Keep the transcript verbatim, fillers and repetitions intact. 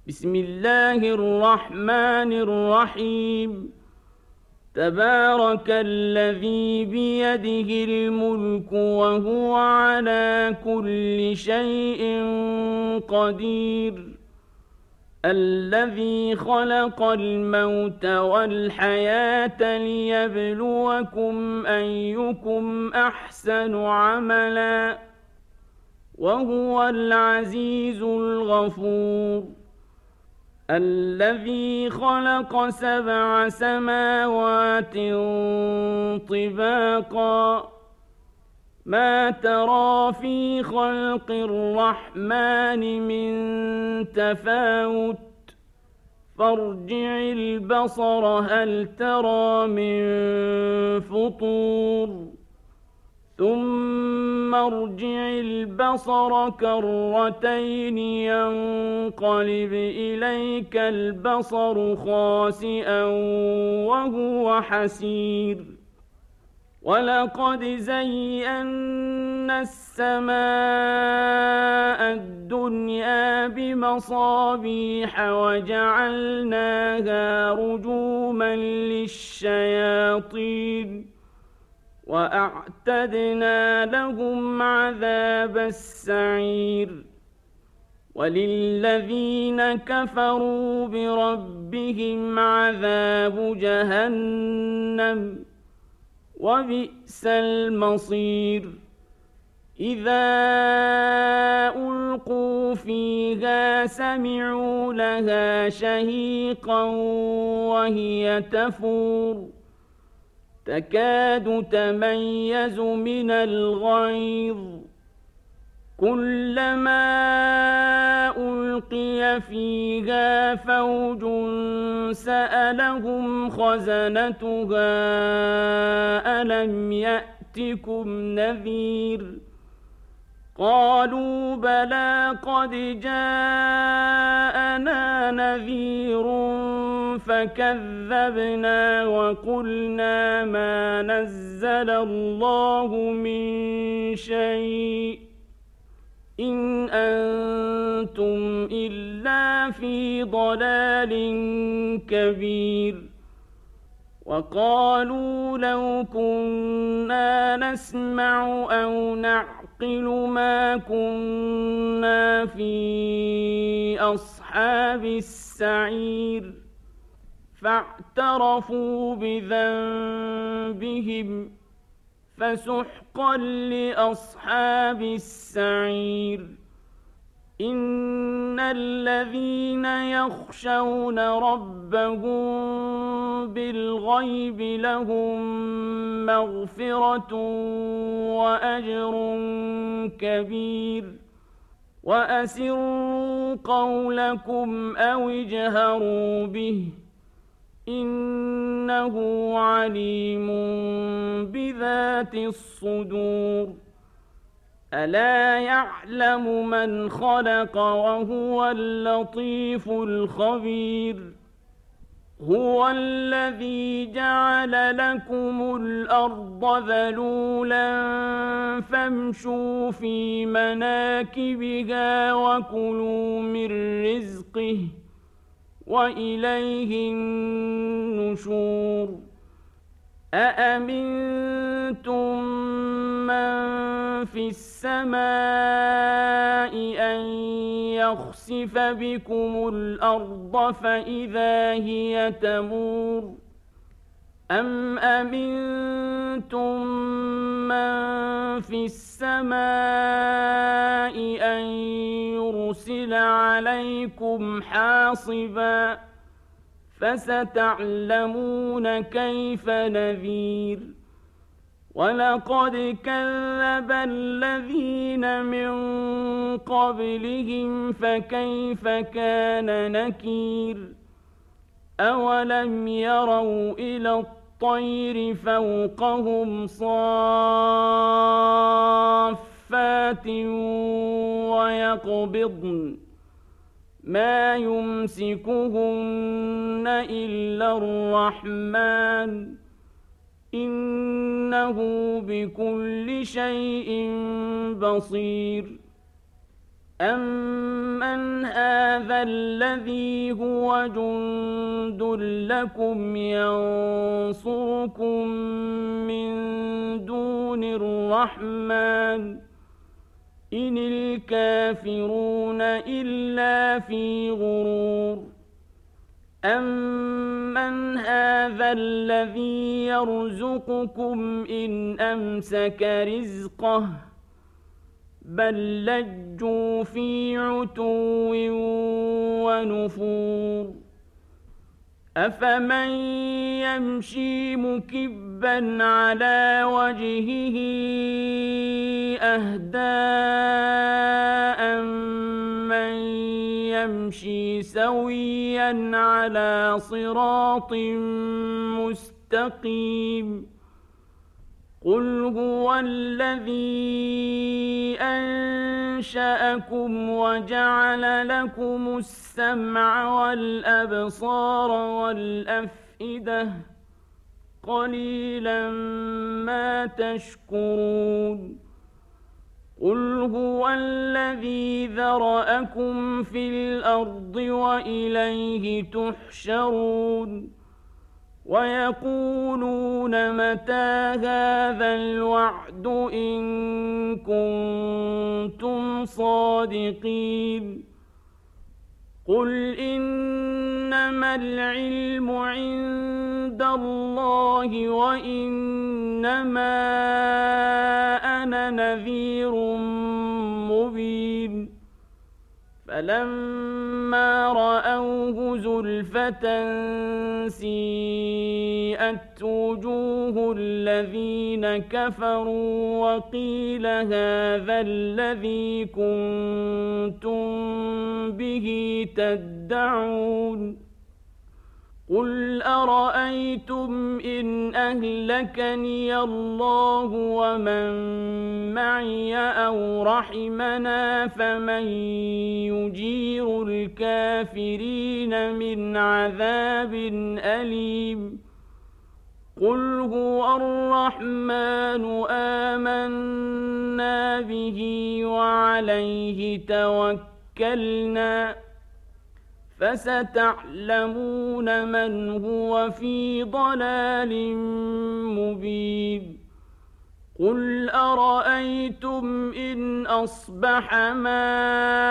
بسم الله الرحمن الرحيم. تبارك الذي بيده الملك وهو على كل شيء قدير. الذي خلق الموت والحياة ليبلوكم أيكم أحسن عملا وهو العزيز الغفور. الذي خلق سبع سماوات طباقا ما ترى في خلق الرحمن من تفاوت فارجع البصر هل ترى من فطور ثم ارجع البصر كرتين ينقلب إليك البصر خاسئا وهو حسير. ولقد زينا السماء الدنيا بمصابيح وجعلناها رجوما للشياطين وأعتدنا لهم عذاب السعير. وللذين كفروا بربهم عذاب جهنم وبئس المصير. إذا ألقوا فيها سمعوا لها شهيقا وهي تفور تكاد تميز من الغيظ كلما ألقي فيها فوج سألهم خزنتها ألم يأتكم نذير قالوا بلى قد جاءنا نذير فكذبنا وقلنا ما نزل الله من شيء إن أنتم إلا في ضلال كبير. وقالوا لو كنا نسمع أو نعقل ما كنا في أصحاب السعير فاعترفوا بذنبهم فسحقا لأصحاب السعير. إن الذين يخشون ربهم بالغيب لهم مغفرة وأجر كبير. وأسروا قولكم أو اجهروا به إنه عليم بذات الصدور. ألا يعلم من خلق وهو اللطيف الخبير. هو الذي جعل لكم الأرض ذلولا فامشوا في مناكبها وكلوا من رزقه وإليه النشور. أأمنتم من في السماء أن يخسف بكم الأرض فإذا هي تمور أم أمنتم من في السماء أن يرسل عليكم حاصبا فستعلمون كيف نذير. ولقد كذب الذين من قبلهم فكيف كان نكير. أولم يروا إلى الطير فوقهم صافات ويقبضن ما يمسكهن إلا الرحمن إنه بكل شيء بصير. أَمَّنْ هَٰذَا الَّذِي هُوَ جُندٌ لَّكُمْ يَنصُرُكُم مِّن دُونِ الرَّحْمَٰنِ إِنِ الْكَافِرُونَ إِلَّا فِي غُرُورٍ أَمَّنْ هَٰذَا الَّذِي يَرْزُقُكُمْ إِنْ أَمْسَكَ رِزْقَهُ بَل لَّجُّوا فِي عُتُوٍّ وَنُفُورٍ أَفَمَن يَمْشِي مُكِبًّا عَلَىٰ وَجْهِهِ أَهْدَىٰ أَمَّن يَمْشِي سَوِيًّا عَلَىٰ صِرَاطٍ مُّسْتَقِيمٍ قُلْ هُوَ الَّذِي أَنشَأَكُمْ وَجَعَلَ لَكُمُ السَّمْعَ وَالْأَبْصَارَ وَالْأَفْئِدَةَ قَلِيلًا مَا تَشْكُرُونَ قُلْ هُوَ الَّذِي ذَرَأَكُمْ فِي الْأَرْضِ وَإِلَيْهِ تُحْشَرُونَ وَيَقُولُونَ مَتَىٰ هَٰذَا الْوَعْدُ إِن كُنتُمْ صَادِقِينَ قُلْ إِنَّمَا الْعِلْمُ عِندَ اللَّهِ وَإِنَّمَا أَنَا نَذِيرٌ مُّبِينٌ فَلَمَّا رَأَوْهُ زُلْفَةً سِيئَتْ وُجُوهُ الَّذِينَ كَفَرُوا وَقِيلَ هَٰذَا الَّذِي كُنتُم بِهِ تَدَّعُونَ قُلْ أَرَأَيْتُمْ إِنْ أَهْلَكَنِيَ اللَّهُ وَمَن مَّعِيَ أَوْ رَحِمَنَا فَمَن يُجِيرُ الْكَافِرِينَ مِنْ عَذَابٍ أَلِيمٍ قُلْ هُوَ الرَّحْمَٰنُ آمَنَّا بِهِ وَعَلَيْهِ تَوَكَّلْنَا فَسَتَعْلَمُونَ مَنْ هُوَ فِي ضَلَالٍ مُّبِينٍ قُلْ أَرَأَيْتُمْ إِنْ أَصْبَحَ مَاؤُكُمْ